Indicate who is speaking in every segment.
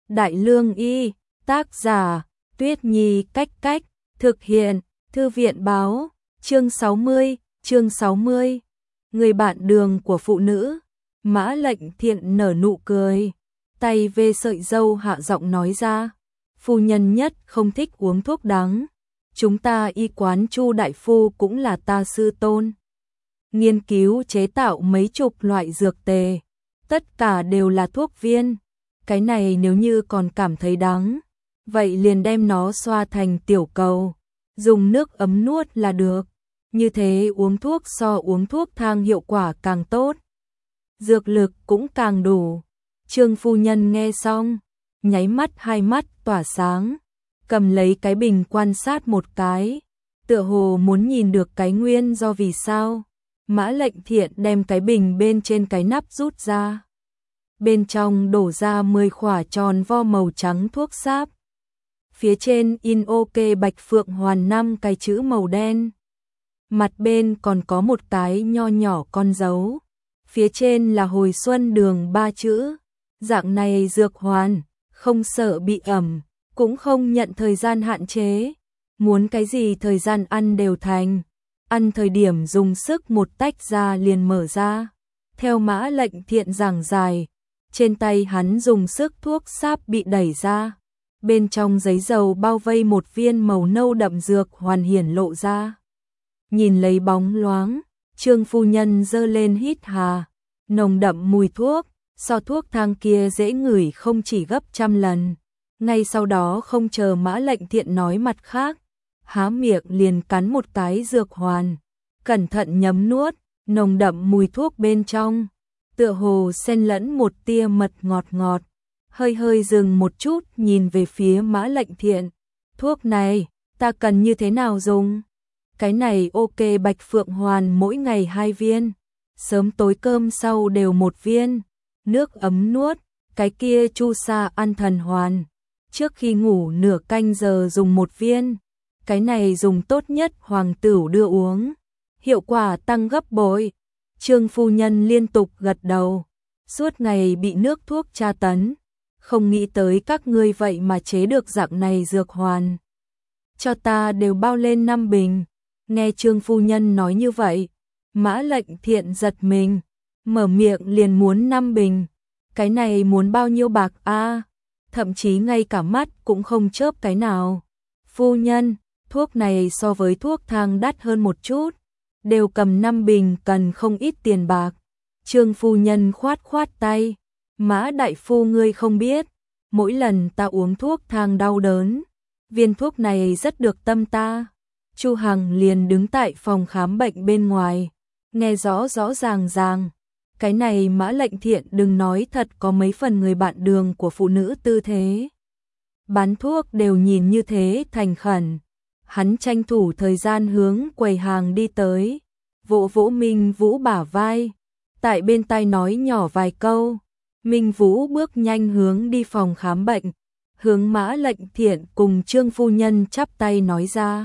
Speaker 1: Đại Lương Y, tác giả, Tuyết Nhi Cách, thực hiện, Thư viện báo, chương 60, người bạn đường của phụ nữ. Mã Lệnh Thiện nở nụ cười, tay về sợi râu hạ giọng nói ra, phu nhân nhất không thích uống thuốc đắng. Chúng ta y quán Chu đại phu cũng là ta sư tôn. Nghiên cứu chế tạo mấy chục loại dược tề, tất cả đều là thuốc viên. Cái này nếu như còn cảm thấy đắng, vậy liền đem nó xoa thành tiểu cầu, dùng nước ấm nuốt là được. Như thế uống thuốc so uống thuốc thang hiệu quả càng tốt, dược lực cũng càng đủ. Trương phu nhân nghe xong, nháy mắt hai mắt tỏa sáng, cầm lấy cái bình quan sát một cái, tựa hồ muốn nhìn được cái nguyên do vì sao. Mã Lệnh Thiện đem cái bình bên trên cái nắp rút ra. Bên trong đổ ra 10 khỏa tròn vo màu trắng thuốc sáp. Phía trên in OK Bạch Phượng Hoàn 5 cái chữ màu đen. Mặt bên còn có một cái nho nhỏ con dấu. Phía trên là hồi xuân đường 3 chữ. Dạng này dược hoàn, không sợ bị ẩm, cũng không nhận thời gian hạn chế. Muốn cái gì thời gian ăn đều thành. Ăn thời điểm dùng sức một tách ra liền mở ra. Theo Mã Lệnh Thiện giảng giải, trên tay hắn dùng sức thuốc sáp bị đẩy ra. Bên trong giấy dầu bao vây một viên màu nâu đậm dược hoàn hiển lộ ra. Nhìn lấy bóng loáng, Trương phu nhân giơ lên hít hà, nồng đậm mùi thuốc, so thuốc thang kia dễ ngửi không chỉ gấp trăm lần. Ngay sau đó không chờ Mã Lệnh Thiện nói mặt khác, há miệng liền cắn một cái dược hoàn, cẩn thận nhấm nuốt, nồng đậm mùi thuốc bên trong, tựa hồ xen lẫn một tia mật ngọt ngọt. Hơi dừng một chút nhìn về phía Mã Lệnh Thiện, thuốc này, ta cần như thế nào dùng? Cái này OK Bạch Phượng Hoàn mỗi ngày 2 viên, sớm tối cơm sau đều 1 viên, nước ấm nuốt, cái kia Chu Sa An Thần Hoàn, trước khi ngủ nửa canh giờ dùng 1 viên, cái này dùng tốt nhất hoàng tửu đưa uống, hiệu quả tăng gấp bội. Trương phu nhân liên tục gật đầu, suốt ngày bị nước thuốc tra tấn, không nghĩ tới các ngươi vậy mà chế được dạng này dược hoàn. Cho ta đều bao lên 5 bình. Nghe Trương phu nhân nói như vậy, Mã Lệnh Thiện giật mình, mở miệng liền muốn 5 bình. Cái này muốn bao nhiêu bạc a? Thậm chí ngay cả mắt cũng không chớp cái nào. Phu nhân, thuốc này so với thuốc thang đắt hơn một chút, đều cầm 5 bình cần không ít tiền bạc. Trương phu nhân khoát tay, Mã đại phu ngươi không biết, mỗi lần ta uống thuốc thang đau đớn, viên thuốc này rất được tâm ta. Chu Hằng liền đứng tại phòng khám bệnh bên ngoài, nghe rõ ràng, cái này Mã Lệnh Thiện đừng nói thật có mấy phần người bạn đường của phụ nữ tư thế. Bán thuốc đều nhìn như thế thành khẩn. Hắn tranh thủ thời gian hướng quầy hàng đi tới, vỗ Minh Vũ bả vai, tại bên tai nói nhỏ vài câu. Minh Vũ bước nhanh hướng đi phòng khám bệnh, hướng Mã Lệnh Thiện cùng Trương phu nhân chắp tay nói ra.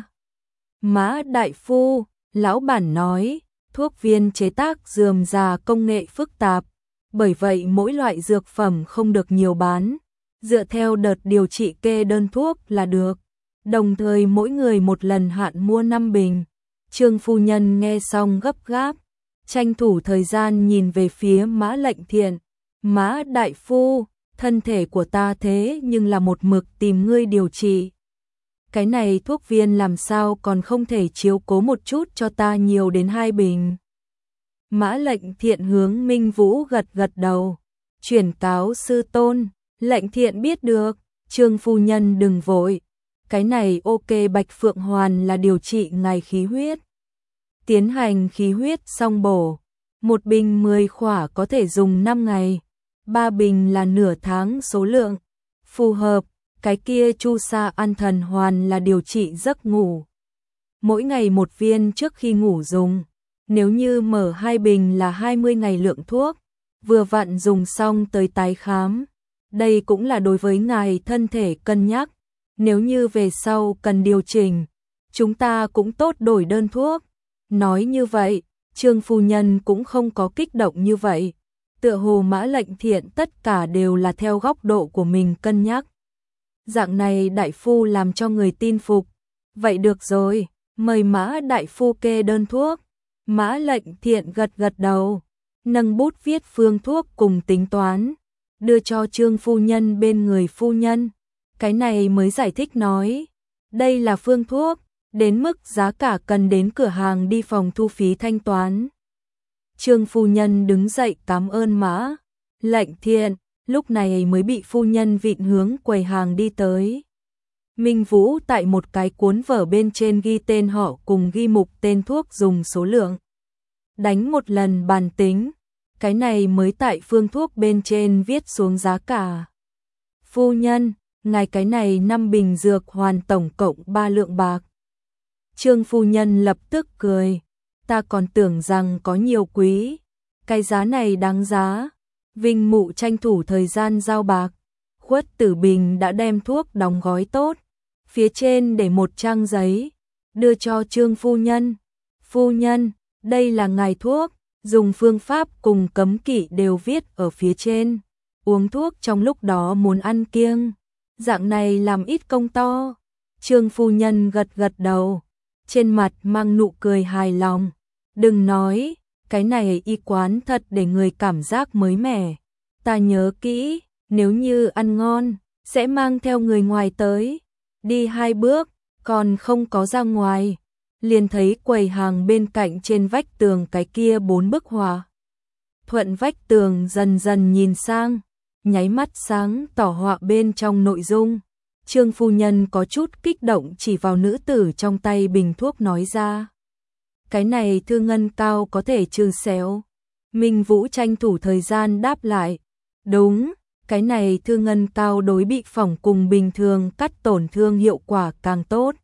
Speaker 1: Mã đại phu, lão bản nói, thuốc viên chế tác rườm rà công nghệ phức tạp, bởi vậy mỗi loại dược phẩm không được nhiều bán, dựa theo đợt điều trị kê đơn thuốc là được. Đồng thời mỗi người một lần hạn mua 5 bình. Trương phu nhân nghe xong gấp gáp, tranh thủ thời gian nhìn về phía Mã Lệnh Thiện. Mã đại phu, thân thể của ta thế nhưng là một mực tìm ngươi điều trị. Cái này thuốc viên làm sao còn không thể chiếu cố một chút cho ta nhiều đến 2 bình. Mã Lệnh Thiện hướng Minh Vũ gật đầu. Chuyển cáo sư tôn, Lệnh Thiện biết được. Trương phu nhân đừng vội. Cái này OK Bạch Phượng Hoàn là điều trị ngài khí huyết. Tiến hành khí huyết xong bổ. 1 bình 10 khỏa có thể dùng 5 ngày. 3 bình là nửa tháng số lượng. Phù hợp. Cái kia Chu Sa An Thần Hoàn là điều trị giấc ngủ. Mỗi ngày 1 viên trước khi ngủ dùng. Nếu như mở 2 bình là 20 ngày lượng thuốc. Vừa vặn dùng xong tới tái khám. Đây cũng là đối với ngài thân thể cân nhắc. Nếu như về sau cần điều chỉnh, chúng ta cũng tốt đổi đơn thuốc. Nói như vậy, Trương phu nhân cũng không có kích động như vậy. Tựa hồ Mã Lệnh Thiện tất cả đều là theo góc độ của mình cân nhắc. Dạng này đại phu làm cho người tin phục. Vậy được rồi, mời Mã đại phu kê đơn thuốc. Mã Lệnh Thiện gật gật đầu, nâng bút viết phương thuốc cùng tính toán, đưa cho Trương phu nhân bên người phu nhân. Cái này mới giải thích nói, đây là phương thuốc, đến mức giá cả cần đến cửa hàng đi phòng thu phí thanh toán. Trương phu nhân đứng dậy cảm ơn Mã Lệnh Thiện, lúc này mới bị phu nhân vịn hướng quầy hàng đi tới. Minh Vũ tại một cái cuốn vở bên trên ghi tên họ cùng ghi mục tên thuốc dùng số lượng. Đánh một lần bàn tính, cái này mới tại phương thuốc bên trên viết xuống giá cả. Phu nhân, ngài cái này 5 bình dược hoàn tổng cộng 3 lượng bạc. Trương phu nhân lập tức cười, ta còn tưởng rằng có nhiều quý, cái giá này đáng giá. Vinh Mụ tranh thủ thời gian giao bạc, Khuất Tử Bình đã đem thuốc đóng gói tốt, phía trên để một trang giấy, đưa cho Trương phu nhân. Phu nhân, đây là ngài thuốc, dùng phương pháp cùng cấm kỵ đều viết ở phía trên. Uống thuốc trong lúc đó muốn ăn kiêng, dạng này làm ít công to. Trương phu nhân gật gật đầu, trên mặt mang nụ cười hài lòng. Đừng nói, cái này y quán thật để người cảm giác mới mẻ. Ta nhớ kỹ, nếu như ăn ngon, sẽ mang theo người ngoài tới. Đi 2 bước, còn không có ra ngoài, liền thấy quầy hàng bên cạnh trên vách tường cái kia 4 bức họa. Thuận vách tường dần dần nhìn sang, nháy mắt sáng tỏ họa bên trong nội dung. Trương phu nhân có chút kích động chỉ vào nữ tử trong tay bình thuốc nói ra. Cái này thư ngân cao có thể trừ xéo. Minh Vũ tranh thủ thời gian đáp lại. Đúng, cái này thư ngân cao đối bị phỏng cùng bình thường cắt tổn thương hiệu quả càng tốt.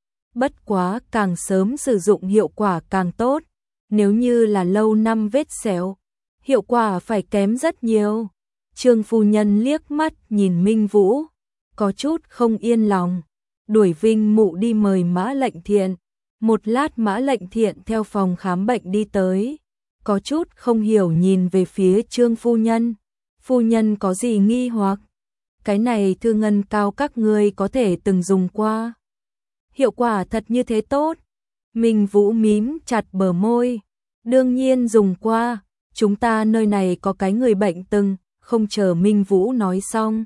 Speaker 1: Bất quá càng sớm sử dụng hiệu quả càng tốt. Nếu như là lâu năm vết xéo, hiệu quả phải kém rất nhiều. Trương phu nhân liếc mắt nhìn Minh Vũ, có chút không yên lòng. Đuổi Vinh Mụ đi mời Mã Lệnh Thiện. Một lát Mã Lệnh Thiện theo phòng khám bệnh đi tới, có chút không hiểu nhìn về phía Trương phu nhân. Phu nhân có gì nghi hoặc? Cái này thư ngân cao các ngươi có thể từng dùng qua. Hiệu quả thật như thế tốt. Minh Vũ mím chặt bờ môi. Đương nhiên dùng qua, chúng ta nơi này có cái người bệnh từng. Không chờ Minh Vũ nói xong,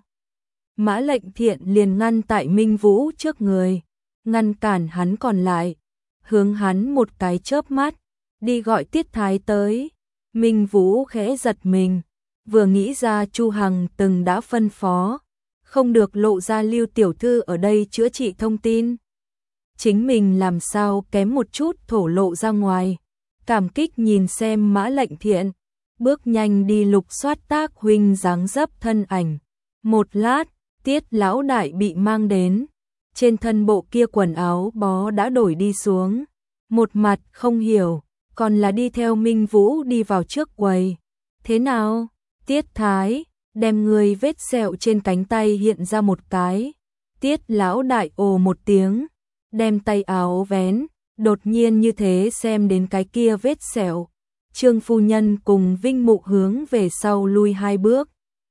Speaker 1: Mã Lệnh Thiện liền ngăn tại Minh Vũ trước người, ngăn cản hắn còn lại, hướng hắn một cái chớp mắt, đi gọi Tiết Thái tới. Minh Vũ khẽ giật mình, vừa nghĩ ra Chu Hằng từng đã phân phó, không được lộ ra Lưu tiểu thư ở đây chữa trị thông tin. Chính mình làm sao kém một chút thổ lộ ra ngoài, cảm kích nhìn xem Mã Lệnh Thiện, bước nhanh đi lục soát Tác huynh dáng dấp thân ảnh. Một lát, Tiết lão đại bị mang đến, trên thân bộ kia quần áo bó đã đổi đi xuống, một mặt không hiểu, còn là đi theo Minh Vũ đi vào trước quầy. Thế nào? Tiết Thái, đem người vết sẹo trên cánh tay hiện ra một cái. Tiết lão đại ồ một tiếng, đem tay áo vén, đột nhiên như thế xem đến cái kia vết sẹo. Trương phu nhân cùng Vinh Mụ hướng về sau lui 2 bước.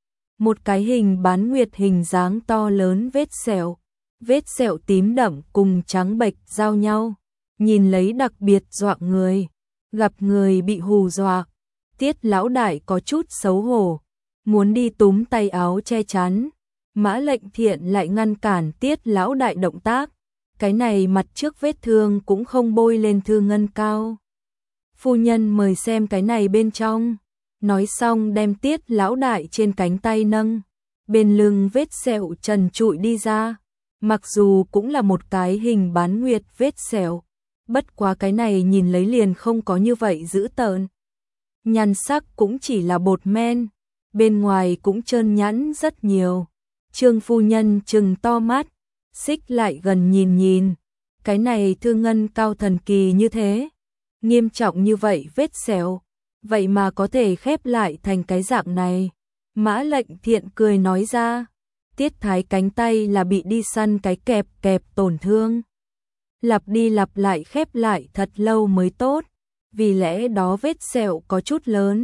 Speaker 1: Một cái hình bán nguyệt hình dáng to lớn vết sẹo tím đậm cùng trắng bệch giao nhau, nhìn lấy đặc biệt dọa người, gặp người bị hù dọa. Tiết lão đại có chút xấu hổ, muốn đi túm tay áo che chắn, Mã Lệnh Thiện lại ngăn cản Tiết lão đại động tác, cái này mặt trước vết thương cũng không bôi lên thư ngân cao. Phu nhân mời xem cái này bên trong. Nói xong đem Tiết lão đại trên cánh tay nâng, bên lưng vết sẹo trần trụi đi ra, mặc dù cũng là một cái hình bán nguyệt vết sẹo, bất quá cái này nhìn lấy liền không có như vậy dữ tợn. Nhan sắc cũng chỉ là bột men, bên ngoài cũng trơn nhẵn rất nhiều. Trương phu nhân trừng to mắt, xích lại gần nhìn, cái này thư ngân cao thần kỳ như thế, nghiêm trọng như vậy vết sẹo, vậy mà có thể khép lại thành cái dạng này. Mã Lệnh Thiện cười nói ra, Tiết Thái cánh tay là bị đi săn cái kẹp tổn thương, lặp đi lặp lại khép lại thật lâu mới tốt, vì lẽ đó vết sẹo có chút lớn,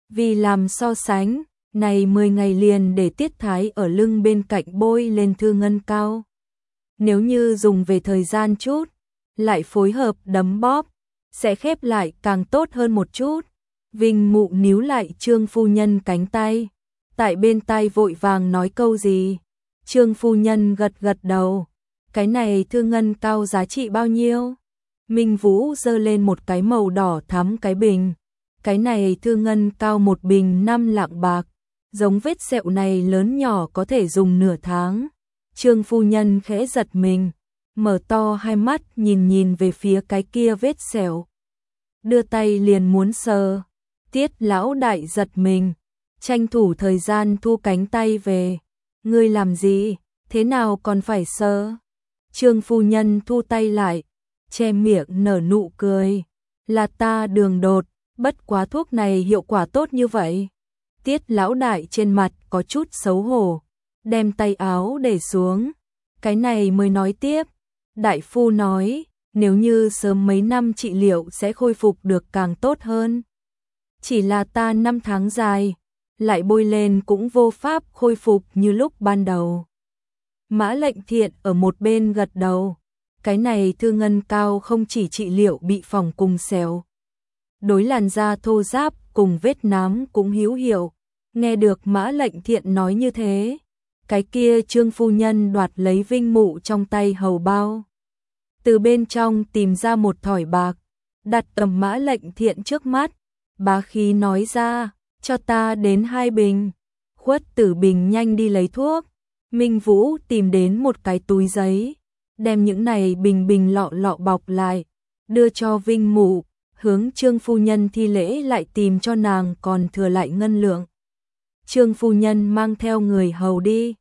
Speaker 1: Vì làm so sánh, này 10 ngày liền để Tiết Thái ở lưng bên cạnh bôi lên thư ngân cao. Nếu như dùng về thời gian chút, lại phối hợp đấm bóp, sẽ khép lại càng tốt hơn một chút. Vinh Mụ níu lại Trương phu nhân cánh tay, tại bên tai vội vàng nói câu gì. Trương phu nhân gật gật đầu. Cái này thư ngân cao giá trị bao nhiêu? Minh Vũ giơ lên một cái màu đỏ thắm cái bình. Cái này thư ngân cao một bình 5 lạng bạc, giống vết sẹo này lớn nhỏ có thể dùng nửa tháng. Trương phu nhân khẽ giật mình, mở to hai mắt nhìn nhìn về phía cái kia vết sẹo. Đưa tay liền muốn sờ. Tiết lão đại giật mình, tranh thủ thời gian thu cánh tay về. Ngươi làm gì, thế nào còn phải sờ? Trương phu nhân thu tay lại, che miệng nở nụ cười. Là ta đường đột, bất quá thuốc này hiệu quả tốt như vậy. Tiết lão đại trên mặt có chút xấu hổ, đem tay áo để xuống. Cái này mới nói tiếp. Đại phu nói, nếu như sớm mấy năm trị liệu sẽ khôi phục được càng tốt hơn. Chỉ là ta 5 tháng dài, lại bôi lên cũng vô pháp khôi phục như lúc ban đầu. Mã Lệnh Thiện ở một bên gật đầu. Cái này thư ngân cao không chỉ trị liệu bị phỏng cùng xéo, đối làn da thô ráp cùng vết nám cũng hữu hiệu. Nghe được Mã Lệnh Thiện nói như thế, cái kia Trương phu nhân đoạt lấy Vinh Mụ trong tay hầu bao, từ bên trong tìm ra một thỏi bạc, đặt tầm Mã Lệnh Thiện trước mắt, bá khí nói ra, cho ta đến 2 bình. Khuất Tử Bình nhanh đi lấy thuốc. Minh Vũ tìm đến một cái túi giấy, đem những này bình lọ lọ bọc lại, đưa cho Vinh Mụ, hướng Trương phu nhân thi lễ lại tìm cho nàng còn thừa lại ngân lượng. Trương phu nhân mang theo người hầu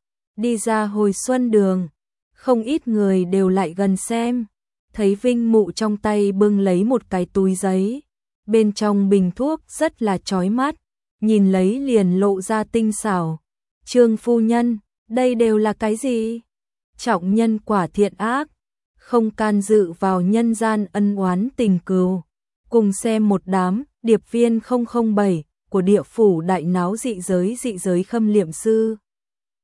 Speaker 1: đi ra hồi xuân đường, không ít người đều lại gần xem, thấy Vinh Mụ trong tay bưng lấy một cái túi giấy, bên trong bình thuốc rất là chói mắt, nhìn lấy liền lộ ra tinh xảo. Trương phu nhân, đây đều là cái gì? Trọng nhân quả thiện ác, không can dự vào nhân gian ân oán tình cừu. Cùng xem một đám điệp viên 007 của địa phủ đại náo dị giới khâm liệm sư.